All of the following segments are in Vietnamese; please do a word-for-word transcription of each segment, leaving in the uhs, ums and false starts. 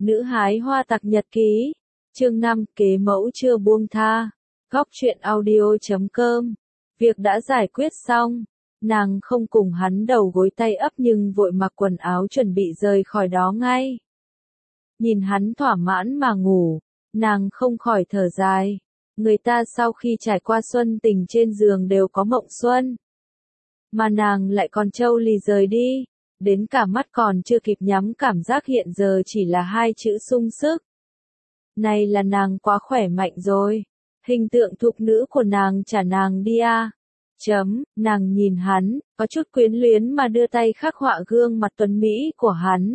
Nữ hái hoa tặc nhật ký. Chương năm, kế mẫu chưa buông tha. Góc truyện audio chấm com. Việc đã giải quyết xong. Nàng không cùng hắn đầu gối tay ấp nhưng vội mặc quần áo chuẩn bị rời khỏi đó ngay. Nhìn hắn thỏa mãn mà ngủ, nàng không khỏi thở dài. Người ta sau khi trải qua xuân tình trên giường đều có mộng xuân. Mà nàng lại còn trâu lì rời đi. Đến cả mắt còn chưa kịp nhắm, cảm giác hiện giờ chỉ là hai chữ sung sức. Này là nàng quá khỏe mạnh rồi. Hình tượng thục nữ của nàng trả nàng đi à. Chấm, nàng nhìn hắn, có chút quyến luyến mà đưa tay khắc họa gương mặt tuấn mỹ của hắn.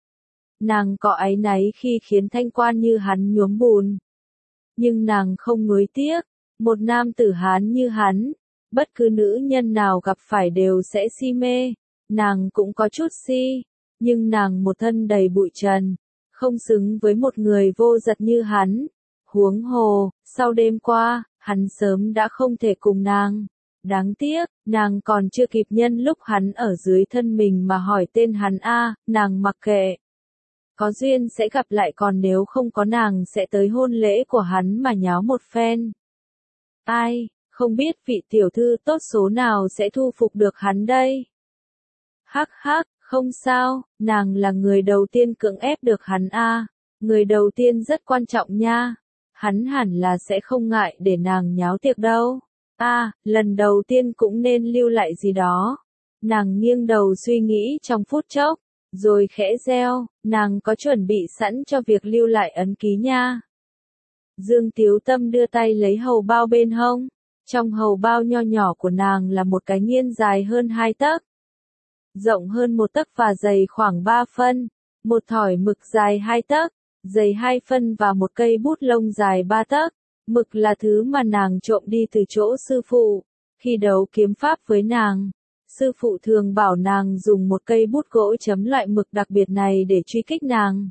Nàng có áy náy khi khiến thanh quan như hắn nhuốm bùn. Nhưng nàng không nuối tiếc, một nam tử Hán như hắn, bất cứ nữ nhân nào gặp phải đều sẽ si mê. Nàng cũng có chút si, nhưng nàng một thân đầy bụi trần, không xứng với một người vô dật như hắn. Huống hồ, sau đêm qua, hắn sớm đã không thể cùng nàng. Đáng tiếc, nàng còn chưa kịp nhân lúc hắn ở dưới thân mình mà hỏi tên hắn a, nàng mặc kệ. Có duyên sẽ gặp lại, còn nếu không có nàng sẽ tới hôn lễ của hắn mà nháo một phen. Ai, không biết vị tiểu thư tốt số nào sẽ thu phục được hắn đây. Hắc hắc, không sao, nàng là người đầu tiên cưỡng ép được hắn a, người đầu tiên rất quan trọng nha. Hắn hẳn là sẽ không ngại để nàng nháo tiệc đâu. A, lần đầu tiên cũng nên lưu lại gì đó. Nàng nghiêng đầu suy nghĩ trong phút chốc, rồi khẽ reo, nàng có chuẩn bị sẵn cho việc lưu lại ấn ký nha. Dương Tiếu Tâm đưa tay lấy hầu bao bên hông. Trong hầu bao nho nhỏ của nàng là một cái nghiên dài hơn hai tấc, rộng hơn một tấc và dày khoảng ba phân, một thỏi mực dài hai tấc, dày hai phân và một cây bút lông dài ba tấc. Mực là thứ mà nàng trộm đi từ chỗ sư phụ. Khi đấu kiếm pháp với nàng, sư phụ thường bảo nàng dùng một cây bút gỗ chấm loại mực đặc biệt này để truy kích nàng.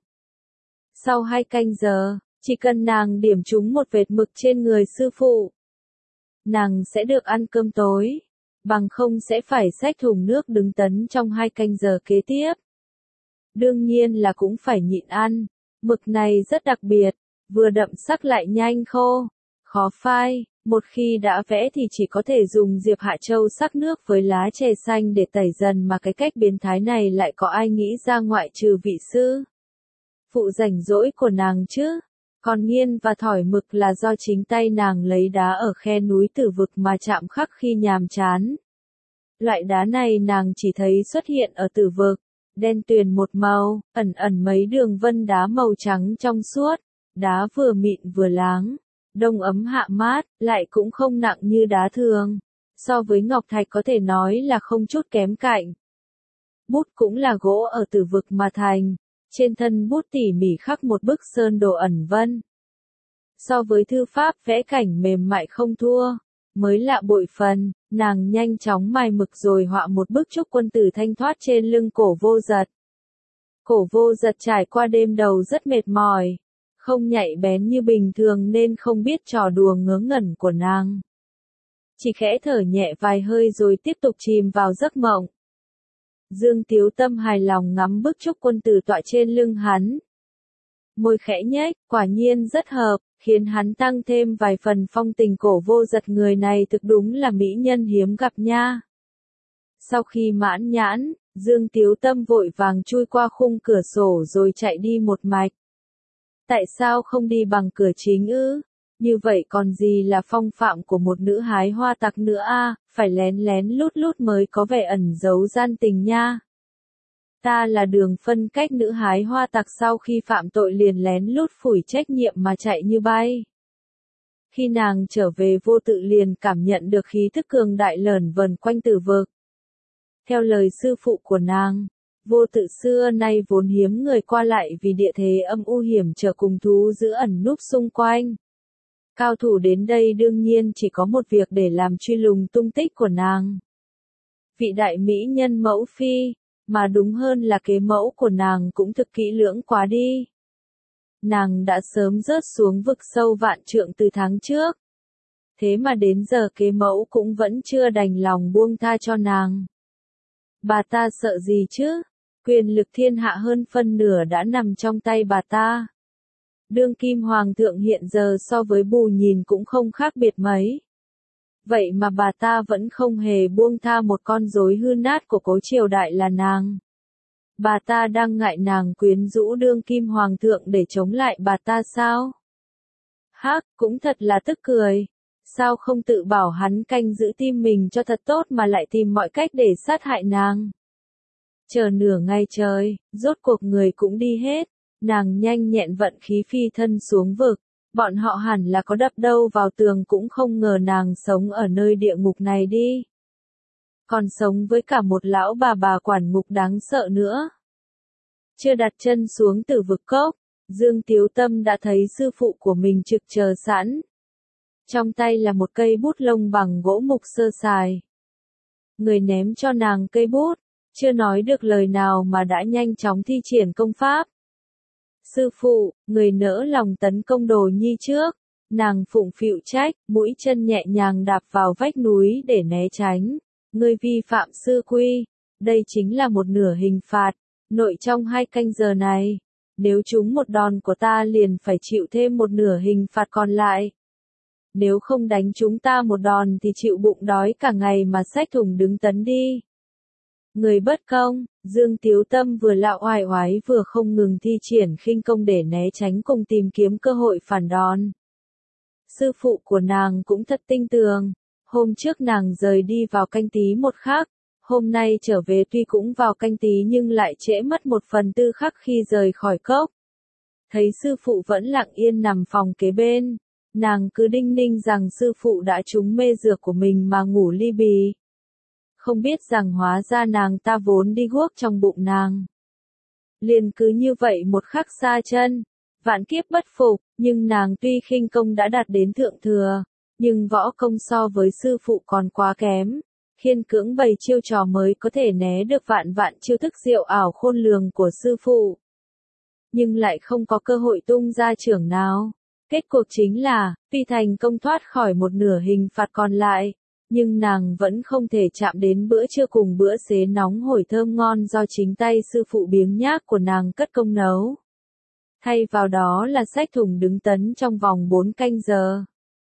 Sau hai canh giờ, chỉ cần nàng điểm trúng một vệt mực trên người sư phụ, nàng sẽ được ăn cơm tối, bằng không sẽ phải xách thùng nước đứng tấn trong hai canh giờ kế tiếp. Đương nhiên là cũng phải nhịn ăn. Mực này rất đặc biệt, vừa đậm sắc lại nhanh khô, khó phai. Một khi đã vẽ thì chỉ có thể dùng diệp hạ châu sắc nước với lá chè xanh để tẩy dần, mà cái cách biến thái này lại có ai nghĩ ra ngoại trừ vị sư phụ rảnh rỗi của nàng chứ. Còn nghiên và thỏi mực là do chính tay nàng lấy đá ở khe núi Tử Vực mà chạm khắc khi nhàm chán. Loại đá này nàng chỉ thấy xuất hiện ở Tử Vực, đen tuyền một màu, ẩn ẩn mấy đường vân đá màu trắng trong suốt, đá vừa mịn vừa láng, đông ấm hạ mát, lại cũng không nặng như đá thường. So với ngọc thạch có thể nói là không chút kém cạnh. Bút cũng là gỗ ở Tử Vực mà thành. Trên thân bút tỉ mỉ khắc một bức sơn đồ ẩn vân. So với thư pháp vẽ cảnh mềm mại không thua. Mới lạ bội phần, nàng nhanh chóng mài mực rồi họa một bức chúc quân tử thanh thoát trên lưng Cổ Vô Dật. Cổ Vô Dật trải qua đêm đầu rất mệt mỏi, không nhạy bén như bình thường nên không biết trò đùa ngớ ngẩn của nàng. Chỉ khẽ thở nhẹ vài hơi rồi tiếp tục chìm vào giấc mộng. Dương Tiếu Tâm hài lòng ngắm bức chúc quân tử tọa trên lưng hắn. Môi khẽ nhếch, quả nhiên rất hợp, khiến hắn tăng thêm vài phần phong tình. Cổ Vô Dật người này thực đúng là mỹ nhân hiếm gặp nha. Sau khi mãn nhãn, Dương Tiếu Tâm vội vàng chui qua khung cửa sổ rồi chạy đi một mạch. Tại sao không đi bằng cửa chính ư? Như vậy còn gì là phong phạm của một nữ hái hoa tặc nữa a, à, phải lén lén lút lút mới có vẻ ẩn giấu gian tình nha. Ta là Đường phân cách nữ hái hoa tặc sau khi phạm tội liền lén lút phủi trách nhiệm mà chạy như bay. Khi nàng trở về Vô Tự liền cảm nhận được khí thức cường đại lởn vởn quanh Tử Vực. Theo lời sư phụ của nàng, Vô Tự xưa nay vốn hiếm người qua lại vì địa thế âm u hiểm trở cùng thú dữ ẩn núp xung quanh. Cao thủ đến đây đương nhiên chỉ có một việc để làm truy lùng tung tích của nàng. Vị đại mỹ nhân mẫu phi, mà đúng hơn là kế mẫu của nàng cũng thực kỹ lưỡng quá đi. Nàng đã sớm rớt xuống vực sâu vạn trượng từ tháng trước. Thế mà đến giờ kế mẫu cũng vẫn chưa đành lòng buông tha cho nàng. Bà ta sợ gì chứ? Quyền lực thiên hạ hơn phân nửa đã nằm trong tay bà ta. Đương kim hoàng thượng hiện giờ so với Bù Nhìn cũng không khác biệt mấy. Vậy mà bà ta vẫn không hề buông tha một con rối hư nát của cố triều đại là nàng. Bà ta đang ngại nàng quyến rũ đương kim hoàng thượng để chống lại bà ta sao? Hắc, cũng thật là tức cười. Sao không tự bảo hắn canh giữ tim mình cho thật tốt mà lại tìm mọi cách để sát hại nàng? Chờ nửa ngày trời, rốt cuộc người cũng đi hết. Nàng nhanh nhẹn vận khí phi thân xuống vực. Bọn họ hẳn là có đập đâu vào tường cũng không ngờ nàng sống ở nơi địa ngục này đi. Còn sống với cả một lão bà bà quản ngục đáng sợ nữa. Chưa đặt chân xuống từ vực cốc, Dương Tiếu Tâm đã thấy sư phụ của mình trực chờ sẵn. Trong tay là một cây bút lông bằng gỗ mục sơ sài. Người ném cho nàng cây bút, chưa nói được lời nào mà đã nhanh chóng thi triển công pháp. Sư phụ, người nỡ lòng tấn công Đồ Nhi trước. Nàng phụng phịu trách, mũi chân nhẹ nhàng đạp vào vách núi để né tránh. Ngươi vi phạm sư quy. Đây chính là một nửa hình phạt. Nội trong hai canh giờ này, nếu trúng một đòn của ta liền phải chịu thêm một nửa hình phạt còn lại. Nếu không đánh chúng ta một đòn thì chịu bụng đói cả ngày mà xách thùng đứng tấn đi. Người bất công, Dương Tiếu Tâm vừa lạo oai oái vừa không ngừng thi triển khinh công để né tránh cùng tìm kiếm cơ hội phản đòn. Sư phụ của nàng cũng thật tinh tường. Hôm trước nàng rời đi vào canh tí một khắc. Hôm nay trở về tuy cũng vào canh tí nhưng lại trễ mất một phần tư khắc khi rời khỏi cốc. Thấy sư phụ vẫn lặng yên nằm phòng kế bên. Nàng cứ đinh ninh rằng sư phụ đã trúng mê dược của mình mà ngủ li bì. Không biết rằng hóa ra nàng ta vốn đi guốc trong bụng nàng. Liền cứ như vậy một khắc xa chân, vạn kiếp bất phục, nhưng nàng tuy khinh công đã đạt đến thượng thừa, nhưng võ công so với sư phụ còn quá kém, khiên cưỡng bày chiêu trò mới có thể né được vạn vạn chiêu thức diệu ảo khôn lường của sư phụ. Nhưng lại không có cơ hội tung ra trưởng nào. Kết cuộc chính là, tuy thành công thoát khỏi một nửa hình phạt còn lại, nhưng nàng vẫn không thể chạm đến bữa trưa cùng bữa xế nóng hổi thơm ngon do chính tay sư phụ biếng nhác của nàng cất công nấu. Thay vào đó là xách thùng đứng tấn trong vòng bốn canh giờ.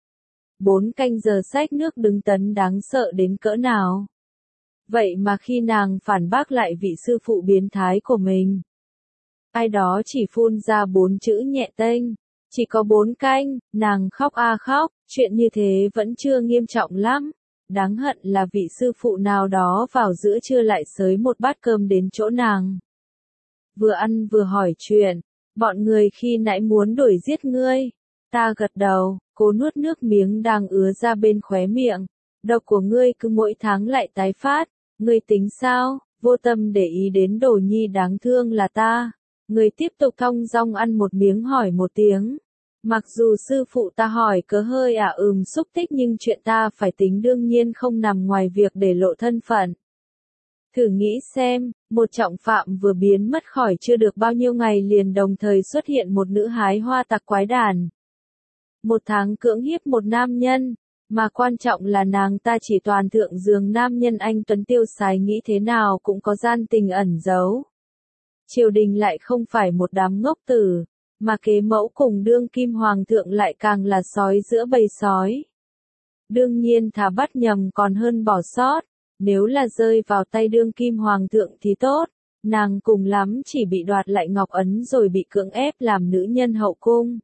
Bốn canh giờ xách nước đứng tấn đáng sợ đến cỡ nào. Vậy mà khi nàng phản bác lại vị sư phụ biến thái của mình, ai đó chỉ phun ra bốn chữ nhẹ tênh. Chỉ có bốn canh, nàng khóc a khóc, chuyện như thế vẫn chưa nghiêm trọng lắm. Đáng hận là vị sư phụ nào đó vào giữa trưa lại xới một bát cơm đến chỗ nàng. Vừa ăn vừa hỏi chuyện, bọn người khi nãy muốn đuổi giết ngươi. Ta gật đầu, cố nuốt nước miếng đang ứa ra bên khóe miệng. Độc của ngươi cứ mỗi tháng lại tái phát, ngươi tính sao, vô tâm để ý đến Đồ Nhi đáng thương là ta. Ngươi tiếp tục thong dong ăn một miếng hỏi một tiếng. Mặc dù sư phụ ta hỏi cớ hơi ả ừm xúc tích nhưng chuyện ta phải tính đương nhiên không nằm ngoài việc để lộ thân phận. Thử nghĩ xem, một trọng phạm vừa biến mất khỏi chưa được bao nhiêu ngày liền đồng thời xuất hiện một nữ hái hoa tặc quái đản. Một tháng cưỡng hiếp một nam nhân, mà quan trọng là nàng ta chỉ toàn thượng giường nam nhân anh tuấn tiêu sái nghĩ thế nào cũng có gian tình ẩn giấu. Triều đình lại không phải một đám ngốc tử. Mà kế mẫu cùng đương kim hoàng thượng lại càng là sói giữa bầy sói. Đương nhiên thà bắt nhầm còn hơn bỏ sót, nếu là rơi vào tay đương kim hoàng thượng thì tốt, nàng cùng lắm chỉ bị đoạt lại ngọc ấn rồi bị cưỡng ép làm nữ nhân hậu cung.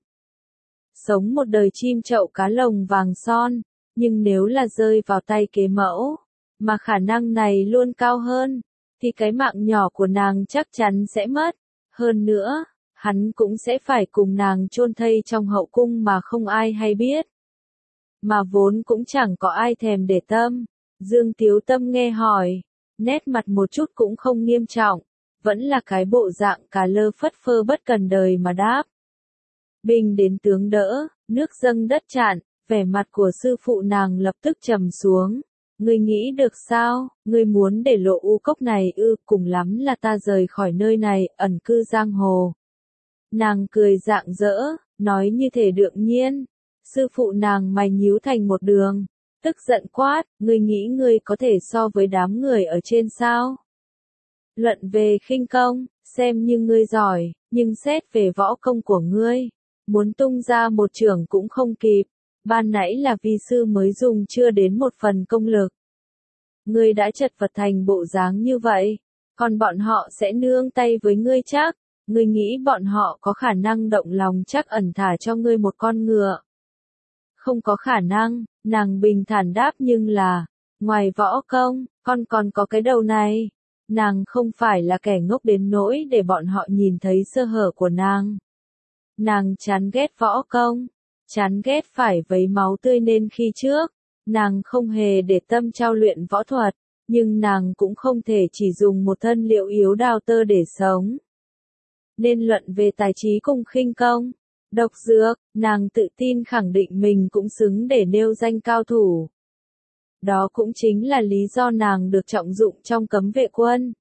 Sống một đời chim chậu cá lồng vàng son, nhưng nếu là rơi vào tay kế mẫu, mà khả năng này luôn cao hơn, thì cái mạng nhỏ của nàng chắc chắn sẽ mất. Hơn nữa, hắn cũng sẽ phải cùng nàng chôn thây trong hậu cung mà không ai hay biết. Mà vốn cũng chẳng có ai thèm để tâm. Dương Tiếu Tâm nghe hỏi, nét mặt một chút cũng không nghiêm trọng, vẫn là cái bộ dạng cà lơ phất phơ bất cần đời mà đáp. Binh đến tướng đỡ, nước dâng đất tràn, vẻ mặt của sư phụ nàng lập tức trầm xuống. Ngươi nghĩ được sao, ngươi muốn để lộ u cốc này ư, cùng lắm là ta rời khỏi nơi này, ẩn cư giang hồ. Nàng cười rạng rỡ, nói như thể đương nhiên. Sư phụ nàng mày nhíu thành một đường, tức giận quát, ngươi nghĩ ngươi có thể so với đám người ở trên sao? Luận về khinh công, xem như ngươi giỏi, nhưng xét về võ công của ngươi, muốn tung ra một chưởng cũng không kịp, ban nãy là vi sư mới dùng chưa đến một phần công lực. Ngươi đã chật vật thành bộ dáng như vậy, còn bọn họ sẽ nương tay với ngươi chắc, ngươi nghĩ bọn họ có khả năng động lòng chắc ẩn thả cho ngươi một con ngựa. Không có khả năng, nàng bình thản đáp, nhưng là, ngoài võ công, con còn có cái đầu này. Nàng không phải là kẻ ngốc đến nỗi để bọn họ nhìn thấy sơ hở của nàng. Nàng chán ghét võ công, chán ghét phải vấy máu tươi nên khi trước, nàng không hề để tâm trao luyện võ thuật, nhưng nàng cũng không thể chỉ dùng một thân liệu yếu đào tơ để sống. Nên luận về tài trí cùng khinh công, độc dược, nàng tự tin khẳng định mình cũng xứng để nêu danh cao thủ. Đó cũng chính là lý do nàng được trọng dụng trong cấm vệ quân.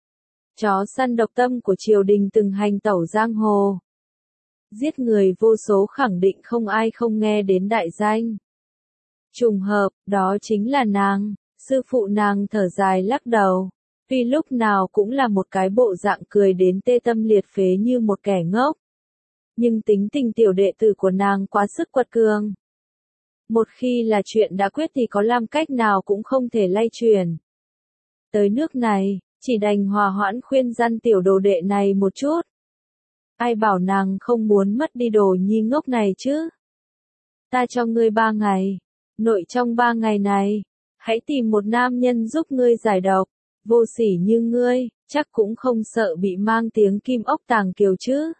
Chó săn độc tâm của triều đình từng hành tẩu giang hồ. Giết người vô số khẳng định không ai không nghe đến đại danh. Trùng hợp, đó chính là nàng, sư phụ nàng thở dài lắc đầu. Tuy lúc nào cũng là một cái bộ dạng cười đến tê tâm liệt phế như một kẻ ngốc. Nhưng tính tình tiểu đệ tử của nàng quá sức quật cường. Một khi là chuyện đã quyết thì có làm cách nào cũng không thể lay chuyển. Tới nước này, chỉ đành hòa hoãn khuyên răn tiểu đồ đệ này một chút. Ai bảo nàng không muốn mất đi đồ nhi ngốc này chứ? Ta cho ngươi ba ngày. Nội trong ba ngày này, hãy tìm một nam nhân giúp ngươi giải độc. Vô sỉ như ngươi, chắc cũng không sợ bị mang tiếng kim ốc tàng kiều chứ?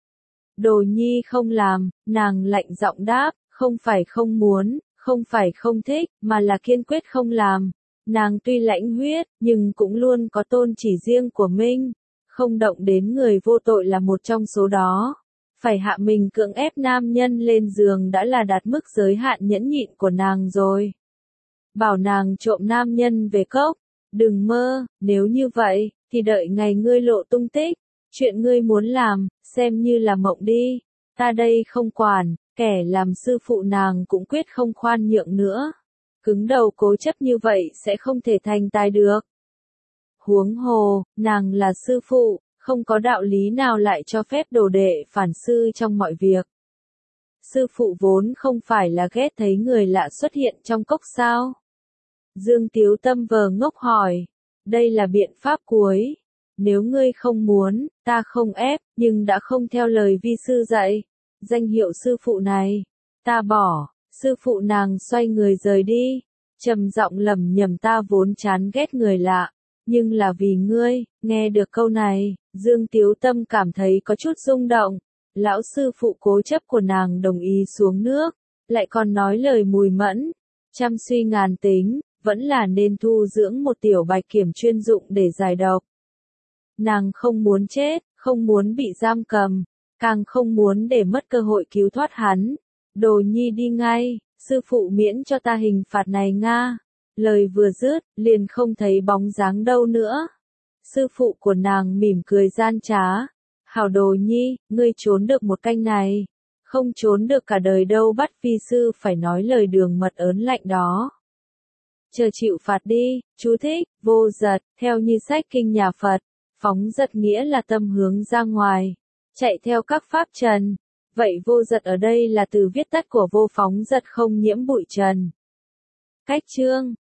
Đồ nhi không làm, nàng lạnh giọng đáp, không phải không muốn, không phải không thích, mà là kiên quyết không làm. Nàng tuy lãnh huyết, nhưng cũng luôn có tôn chỉ riêng của mình. Không động đến người vô tội là một trong số đó. Phải hạ mình cưỡng ép nam nhân lên giường đã là đạt mức giới hạn nhẫn nhịn của nàng rồi. Bảo nàng trộm nam nhân về cốc. Đừng mơ, nếu như vậy, thì đợi ngày ngươi lộ tung tích. Chuyện ngươi muốn làm, xem như là mộng đi. Ta đây không quản, kẻ làm sư phụ nàng cũng quyết không khoan nhượng nữa. Cứng đầu cố chấp như vậy sẽ không thể thành tài được. Huống hồ, nàng là sư phụ, không có đạo lý nào lại cho phép đồ đệ phản sư trong mọi việc. Sư phụ vốn không phải là ghét thấy người lạ xuất hiện trong cốc sao? Dương Tiếu Tâm vờ ngốc hỏi, đây là biện pháp cuối. Nếu ngươi không muốn, ta không ép, nhưng đã không theo lời vi sư dạy. Danh hiệu sư phụ này, ta bỏ. Sư phụ nàng xoay người rời đi, trầm giọng lẩm nhẩm, ta vốn chán ghét người lạ, nhưng là vì ngươi. Nghe được câu này, Dương Tiếu Tâm cảm thấy có chút rung động. Lão sư phụ cố chấp của nàng đồng ý xuống nước, lại còn nói lời mùi mẫn. Trăm suy ngàn tính, vẫn là nên thu dưỡng một tiểu bạch kiểm chuyên dụng để giải độc. Nàng không muốn chết, không muốn bị giam cầm, càng không muốn để mất cơ hội cứu thoát hắn. Đồ nhi đi ngay, sư phụ miễn cho ta hình phạt này nga. Lời vừa dứt, liền không thấy bóng dáng đâu nữa. Sư phụ của nàng mỉm cười gian trá. Hảo đồ nhi, ngươi trốn được một canh này. Không trốn được cả đời đâu, bắt vi sư phải nói lời đường mật ớn lạnh đó. Chờ chịu phạt đi. Chú thích, vô giật, theo như sách kinh nhà Phật. Phóng giật nghĩa là tâm hướng ra ngoài. Chạy theo các pháp trần. Vậy vô giật ở đây là từ viết tắt của vô phóng giật không nhiễm bụi trần. Cách chương